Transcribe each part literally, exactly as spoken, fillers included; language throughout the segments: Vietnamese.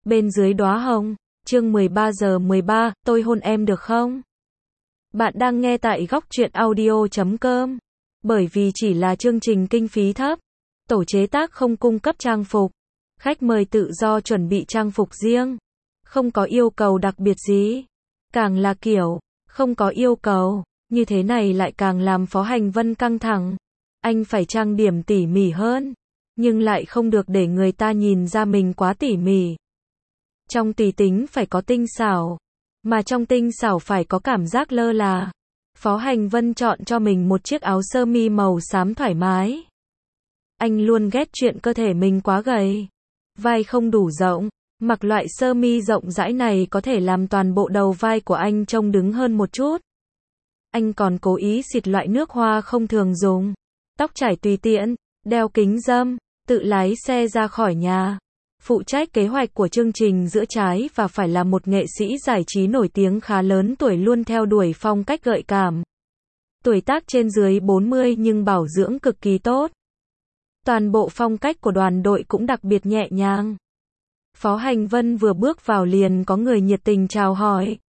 Bên dưới đóa hồng, chương mười ba giờ mười ba, tôi hôn em được không? Bạn đang nghe tại góc truyện audio chấm com. Bởi vì chỉ là chương trình kinh phí thấp, tổ chế tác không cung cấp trang phục, khách mời tự do chuẩn bị trang phục riêng, không có yêu cầu đặc biệt gì. Càng là kiểu, không có yêu cầu, như thế này lại càng làm Phó Hành Vân căng thẳng. Anh phải trang điểm tỉ mỉ hơn, nhưng lại không được để người ta nhìn ra mình quá tỉ mỉ. Trong tùy tính phải có tinh xảo, mà trong tinh xảo phải có cảm giác lơ là. Phó Hành Vân chọn cho mình một chiếc áo sơ mi màu xám thoải mái. Anh luôn ghét chuyện cơ thể mình quá gầy, vai không đủ rộng, mặc loại sơ mi rộng rãi này có thể làm toàn bộ đầu vai của anh trông đứng hơn một chút. Anh còn cố ý xịt loại nước hoa không thường dùng, tóc trải tùy tiện, đeo kính râm, tự lái xe ra khỏi nhà. Phụ trách kế hoạch của chương trình giữa trái và phải là một nghệ sĩ giải trí nổi tiếng khá lớn tuổi luôn theo đuổi phong cách gợi cảm. Tuổi tác trên dưới bốn mươi nhưng bảo dưỡng cực kỳ tốt. Toàn bộ phong cách của đoàn đội cũng đặc biệt nhẹ nhàng. Phó Hành Vân vừa bước vào liền có người nhiệt tình chào hỏi.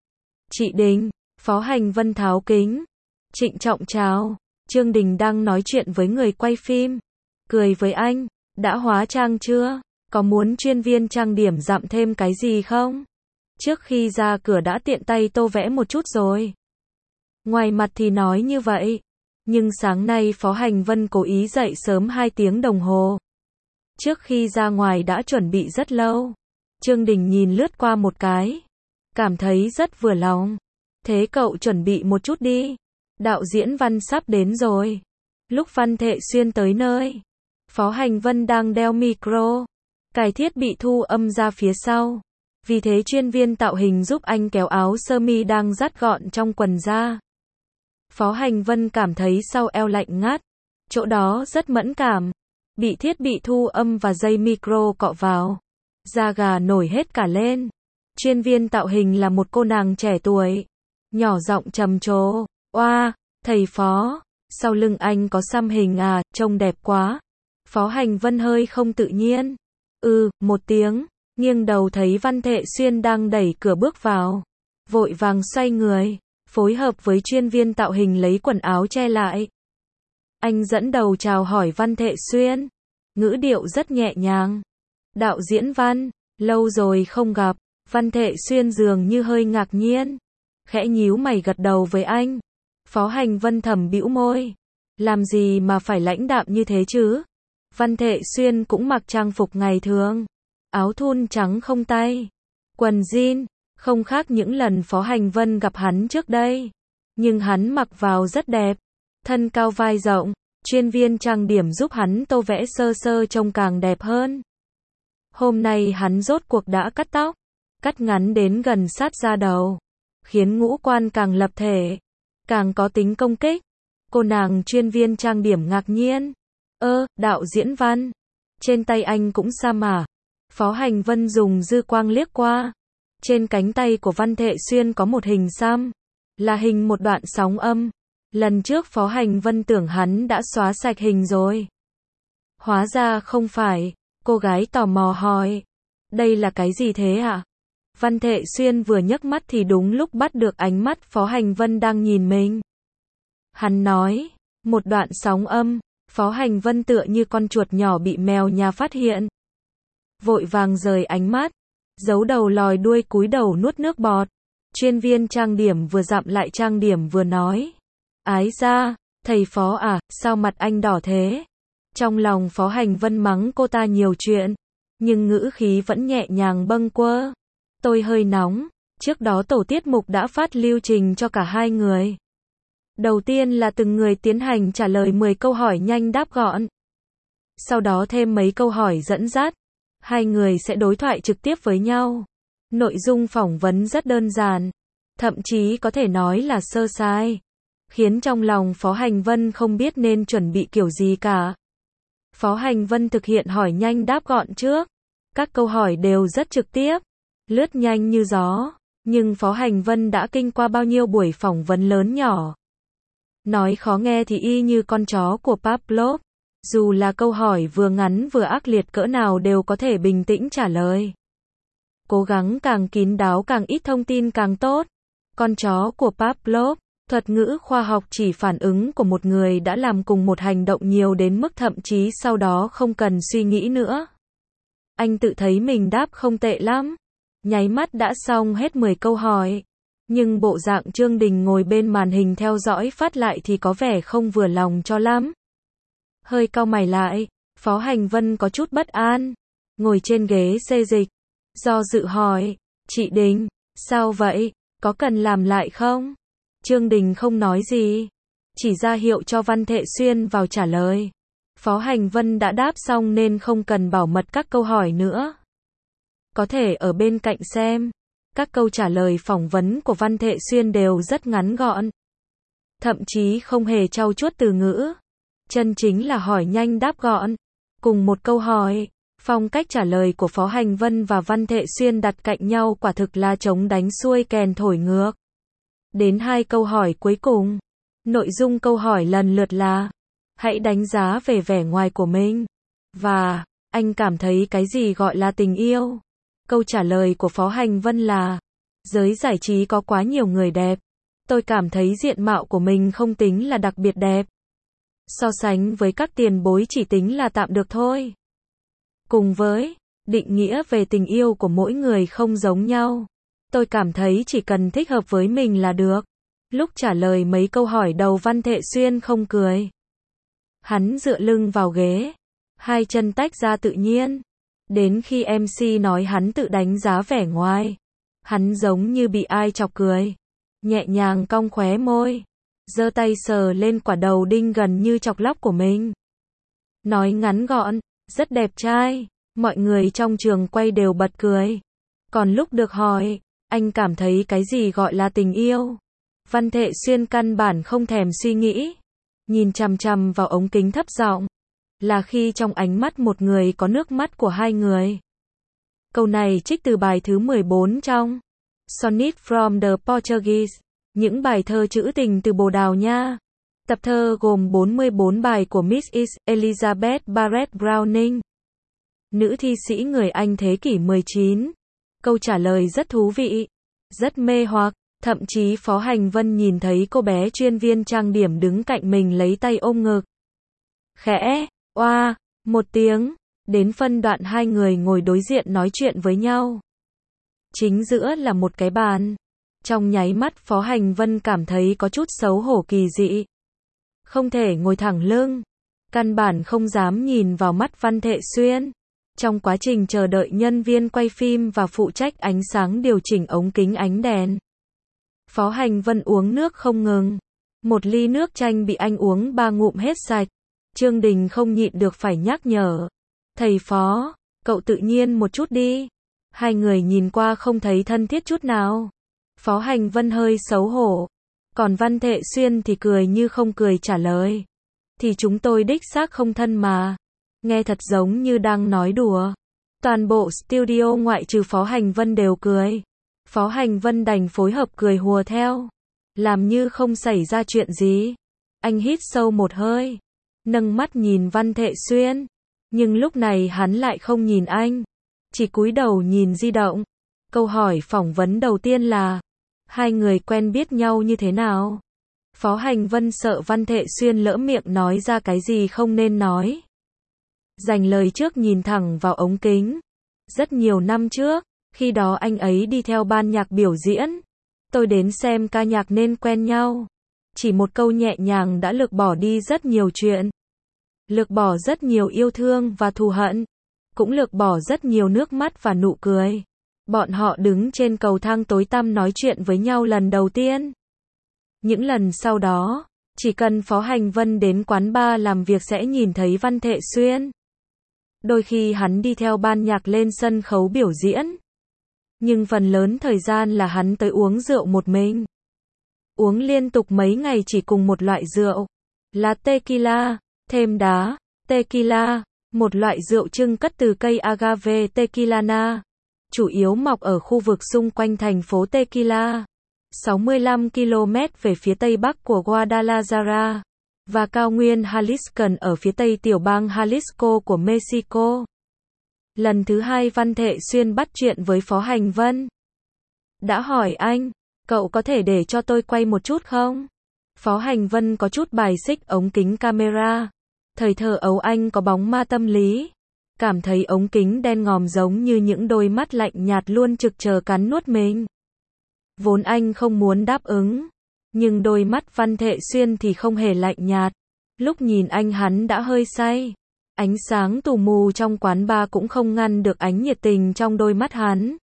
Chị Đình, Phó Hành Vân tháo kính, trịnh trọng chào. Trương Đình đang nói chuyện với người quay phim. Cười với anh, đã hóa trang chưa? Có muốn chuyên viên trang điểm dặm thêm cái gì không? Trước khi ra cửa đã tiện tay tô vẽ một chút rồi. Ngoài mặt thì nói như vậy, nhưng sáng nay Phó Hành Vân cố ý dậy sớm hai tiếng đồng hồ. Trước khi ra ngoài đã chuẩn bị rất lâu. Trương Đình nhìn lướt qua một cái, cảm thấy rất vừa lòng. Thế cậu chuẩn bị một chút đi. Đạo diễn Văn sắp đến rồi. Lúc Văn Thệ Xuyên tới nơi, Phó Hành Vân đang đeo micro, cài thiết bị thu âm ra phía sau. Vì thế chuyên viên tạo hình giúp anh kéo áo sơ mi đang dắt gọn trong quần ra. Phó Hành Vân cảm thấy sau eo lạnh ngắt, chỗ đó rất mẫn cảm, bị thiết bị thu âm và dây micro cọ vào, da gà nổi hết cả lên. Chuyên viên tạo hình là một cô nàng trẻ tuổi, nhỏ giọng trầm trồ, oa, thầy Phó, sau lưng anh có xăm hình à, trông đẹp quá. Phó Hành Vân hơi không tự nhiên. Ừ, một tiếng, nghiêng đầu thấy Văn Thệ Xuyên đang đẩy cửa bước vào. Vội vàng xoay người, phối hợp với chuyên viên tạo hình lấy quần áo che lại. Anh dẫn đầu chào hỏi Văn Thệ Xuyên, ngữ điệu rất nhẹ nhàng. Đạo diễn Văn, lâu rồi không gặp. Văn Thệ Xuyên dường như hơi ngạc nhiên, khẽ nhíu mày gật đầu với anh. Phó Hành Vân thầm bĩu môi, làm gì mà phải lãnh đạm như thế chứ? Văn Thệ Xuyên cũng mặc trang phục ngày thường, áo thun trắng không tay, quần jean, không khác những lần Phó Hành Vân gặp hắn trước đây. Nhưng hắn mặc vào rất đẹp, thân cao vai rộng, chuyên viên trang điểm giúp hắn tô vẽ sơ sơ trông càng đẹp hơn. Hôm nay hắn rốt cuộc đã cắt tóc, cắt ngắn đến gần sát da đầu, khiến ngũ quan càng lập thể, càng có tính công kích. Cô nàng chuyên viên trang điểm ngạc nhiên. Ơ, đạo diễn Văn, trên tay anh cũng xăm à? Phó Hành Vân dùng dư quang liếc qua. Trên cánh tay của Văn Thệ Xuyên có một hình xăm, là hình một đoạn sóng âm. Lần trước Phó Hành Vân tưởng hắn đã xóa sạch hình rồi. Hóa ra không phải, cô gái tò mò hỏi. Đây là cái gì thế ạ? À? Văn Thệ Xuyên vừa nhấc mắt thì đúng lúc bắt được ánh mắt Phó Hành Vân đang nhìn mình. Hắn nói, một đoạn sóng âm. Phó Hành Vân tựa như con chuột nhỏ bị mèo nhà phát hiện. Vội vàng rời ánh mắt, giấu đầu lòi đuôi cúi đầu nuốt nước bọt. Chuyên viên trang điểm vừa dặm lại trang điểm vừa nói. Ái da, thầy Phó à, sao mặt anh đỏ thế? Trong lòng Phó Hành Vân mắng cô ta nhiều chuyện, nhưng ngữ khí vẫn nhẹ nhàng bâng quơ. Tôi hơi nóng, trước đó tổ tiết mục đã phát lưu trình cho cả hai người. Đầu tiên là từng người tiến hành trả lời mười câu hỏi nhanh đáp gọn. Sau đó thêm mấy câu hỏi dẫn dắt. Hai người sẽ đối thoại trực tiếp với nhau. Nội dung phỏng vấn rất đơn giản, thậm chí có thể nói là sơ sài, khiến trong lòng Phó Hành Vân không biết nên chuẩn bị kiểu gì cả. Phó Hành Vân thực hiện hỏi nhanh đáp gọn trước. Các câu hỏi đều rất trực tiếp, lướt nhanh như gió. Nhưng Phó Hành Vân đã kinh qua bao nhiêu buổi phỏng vấn lớn nhỏ. Nói khó nghe thì y như con chó của Pavlov, dù là câu hỏi vừa ngắn vừa ác liệt cỡ nào đều có thể bình tĩnh trả lời. Cố gắng càng kín đáo càng ít thông tin càng tốt. Con chó của Pavlov, thuật ngữ khoa học chỉ phản ứng của một người đã làm cùng một hành động nhiều đến mức thậm chí sau đó không cần suy nghĩ nữa. Anh tự thấy mình đáp không tệ lắm. Nháy mắt đã xong hết mười câu hỏi. Nhưng bộ dạng Trương Đình ngồi bên màn hình theo dõi phát lại thì có vẻ không vừa lòng cho lắm. Hơi cau mày lại, Phó Hành Vân có chút bất an. Ngồi trên ghế xê dịch. Do dự hỏi, chị Đình, sao vậy, có cần làm lại không? Trương Đình không nói gì. Chỉ ra hiệu cho Văn Thệ Xuyên vào trả lời. Phó Hành Vân đã đáp xong nên không cần bảo mật các câu hỏi nữa. Có thể ở bên cạnh xem. Các câu trả lời phỏng vấn của Văn Thệ Xuyên đều rất ngắn gọn. Thậm chí không hề trau chuốt từ ngữ. Chân chính là hỏi nhanh đáp gọn. Cùng một câu hỏi, phong cách trả lời của Phó Hành Vân và Văn Thệ Xuyên đặt cạnh nhau quả thực là trống đánh xuôi kèn thổi ngược. Đến hai câu hỏi cuối cùng. Nội dung câu hỏi lần lượt là: hãy đánh giá về vẻ ngoài của mình. Và, anh cảm thấy cái gì gọi là tình yêu? Câu trả lời của Phó Hành Vân là: giới giải trí có quá nhiều người đẹp. Tôi cảm thấy diện mạo của mình không tính là đặc biệt đẹp. So sánh với các tiền bối chỉ tính là tạm được thôi. Cùng với, định nghĩa về tình yêu của mỗi người không giống nhau. Tôi cảm thấy chỉ cần thích hợp với mình là được. Lúc trả lời mấy câu hỏi đầu Văn Thệ Xuyên không cười. Hắn dựa lưng vào ghế. Hai chân tách ra tự nhiên. Đến khi em xê nói hắn tự đánh giá vẻ ngoài. Hắn giống như bị ai chọc cười. Nhẹ nhàng cong khóe môi. Giơ tay sờ lên quả đầu đinh gần như chọc lóc của mình. Nói ngắn gọn, rất đẹp trai. Mọi người trong trường quay đều bật cười. Còn lúc được hỏi, anh cảm thấy cái gì gọi là tình yêu? Văn Thệ Xuyên căn bản không thèm suy nghĩ. Nhìn chằm chằm vào ống kính thấp giọng. Là khi trong ánh mắt một người có nước mắt của hai người. Câu này trích từ bài thứ mười bốn trong Sonnet from the Portuguese. Những bài thơ trữ tình từ Bồ Đào Nha. Tập thơ gồm bốn mươi bốn bài của Miss Elizabeth Barrett Browning. Nữ thi sĩ người Anh thế kỷ mười chín. Câu trả lời rất thú vị. Rất mê hoặc. Thậm chí Phó Hành Vân nhìn thấy cô bé chuyên viên trang điểm đứng cạnh mình lấy tay ôm ngực. Khẽ, oa, một tiếng. Đến phân đoạn hai người ngồi đối diện nói chuyện với nhau. Chính giữa là một cái bàn. Trong nháy mắt Phó Hành Vân cảm thấy có chút xấu hổ kỳ dị. Không thể ngồi thẳng lưng. Căn bản không dám nhìn vào mắt Văn Thệ Xuyên. Trong quá trình chờ đợi nhân viên quay phim và phụ trách ánh sáng điều chỉnh ống kính ánh đèn. Phó Hành Vân uống nước không ngừng. Một ly nước chanh bị anh uống ba ngụm hết sạch. Trương Đình không nhịn được phải nhắc nhở. Thầy Phó, cậu tự nhiên một chút đi. Hai người nhìn qua không thấy thân thiết chút nào. Phó Hành Vân hơi xấu hổ. Còn Văn Thệ Xuyên thì cười như không cười trả lời. Thì chúng tôi đích xác không thân mà. Nghe thật giống như đang nói đùa. Toàn bộ studio ngoại trừ Phó Hành Vân đều cười. Phó Hành Vân đành phối hợp cười hùa theo. Làm như không xảy ra chuyện gì. Anh hít sâu một hơi. Nâng mắt nhìn Văn Thệ Xuyên. Nhưng lúc này hắn lại không nhìn anh. Chỉ cúi đầu nhìn di động. Câu hỏi phỏng vấn đầu tiên là: hai người quen biết nhau như thế nào? Phó Hành Vân sợ Văn Thệ Xuyên lỡ miệng nói ra cái gì không nên nói. Dành lời trước nhìn thẳng vào ống kính. Rất nhiều năm trước, khi đó anh ấy đi theo ban nhạc biểu diễn. Tôi đến xem ca nhạc nên quen nhau. Chỉ một câu nhẹ nhàng đã lược bỏ đi rất nhiều chuyện. Lược bỏ rất nhiều yêu thương và thù hận. Cũng lược bỏ rất nhiều nước mắt và nụ cười. Bọn họ đứng trên cầu thang tối tăm nói chuyện với nhau lần đầu tiên. Những lần sau đó, chỉ cần Phó Hành Vân đến quán bar làm việc sẽ nhìn thấy Văn Thệ Xuyên. Đôi khi hắn đi theo ban nhạc lên sân khấu biểu diễn. Nhưng phần lớn thời gian là hắn tới uống rượu một mình. Uống liên tục mấy ngày chỉ cùng một loại rượu. Là tequila, thêm đá, tequila, một loại rượu trưng cất từ cây agave tequilana. Chủ yếu mọc ở khu vực xung quanh thành phố Tequila. sáu mươi lăm ki lô mét về phía tây bắc của Guadalajara. Và cao nguyên Jalisco ở phía tây tiểu bang Jalisco của Mexico. Lần thứ hai Văn Thệ Xuyên bắt chuyện với Phó Hành Vân. Đã hỏi anh, cậu có thể để cho tôi quay một chút không? Phó Hành Vân có chút bài xích ống kính camera. Thời thơ ấu anh có bóng ma tâm lý. Cảm thấy ống kính đen ngòm giống như những đôi mắt lạnh nhạt luôn trực chờ cắn nuốt mình. Vốn anh không muốn đáp ứng. Nhưng đôi mắt Văn Thệ Xuyên thì không hề lạnh nhạt. Lúc nhìn anh hắn đã hơi say. Ánh sáng tù mù trong quán bar cũng không ngăn được ánh nhiệt tình trong đôi mắt hắn.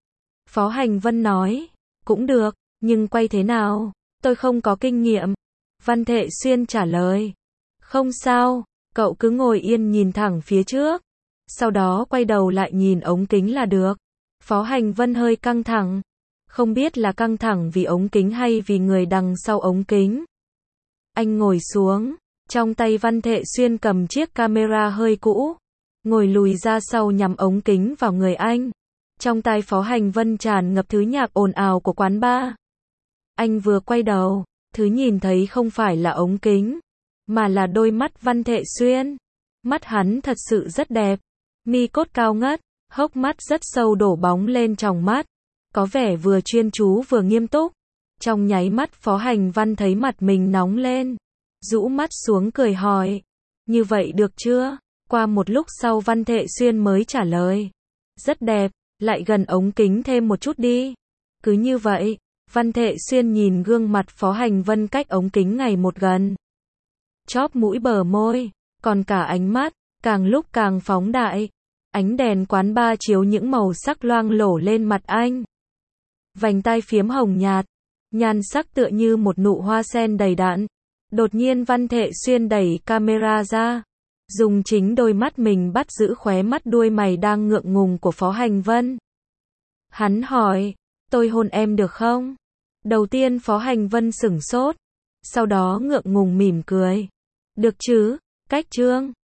Phó Hành Vân nói, cũng được, nhưng quay thế nào? Tôi không có kinh nghiệm. Văn Thệ Xuyên trả lời, không sao, cậu cứ ngồi yên nhìn thẳng phía trước. Sau đó quay đầu lại nhìn ống kính là được. Phó Hành Vân hơi căng thẳng. Không biết là căng thẳng vì ống kính hay vì người đằng sau ống kính. Anh ngồi xuống. Trong tay Văn Thệ Xuyên cầm chiếc camera hơi cũ. Ngồi lùi ra sau nhắm ống kính vào người anh. Trong tai Phó Hành Vân tràn ngập thứ nhạc ồn ào của quán bar. Anh vừa quay đầu, thứ nhìn thấy không phải là ống kính, mà là đôi mắt Văn Thệ Xuyên. Mắt hắn thật sự rất đẹp. Mi cốt cao ngất, hốc mắt rất sâu đổ bóng lên tròng mắt. Có vẻ vừa chuyên chú vừa nghiêm túc. Trong nháy mắt Phó Hành Vân thấy mặt mình nóng lên. Rũ mắt xuống cười hỏi, như vậy được chưa? Qua một lúc sau Văn Thệ Xuyên mới trả lời, rất đẹp, lại gần ống kính thêm một chút đi. Cứ như vậy, Văn Thệ Xuyên nhìn gương mặt Phó Hành Vân cách ống kính ngày một gần. Chóp mũi bờ môi, còn cả ánh mắt, càng lúc càng phóng đại. Ánh đèn quán bar chiếu những màu sắc loang lổ lên mặt anh. Vành tai phiếm hồng nhạt, nhan sắc tựa như một nụ hoa sen đầy đặn. Đột nhiên Văn Thệ Xuyên đẩy camera ra, dùng chính đôi mắt mình bắt giữ khóe mắt đuôi mày đang ngượng ngùng của Phó Hành Vân. Hắn hỏi, tôi hôn em được không? Đầu tiên Phó Hành Vân sửng sốt, sau đó ngượng ngùng mỉm cười. Được chứ, cách trương.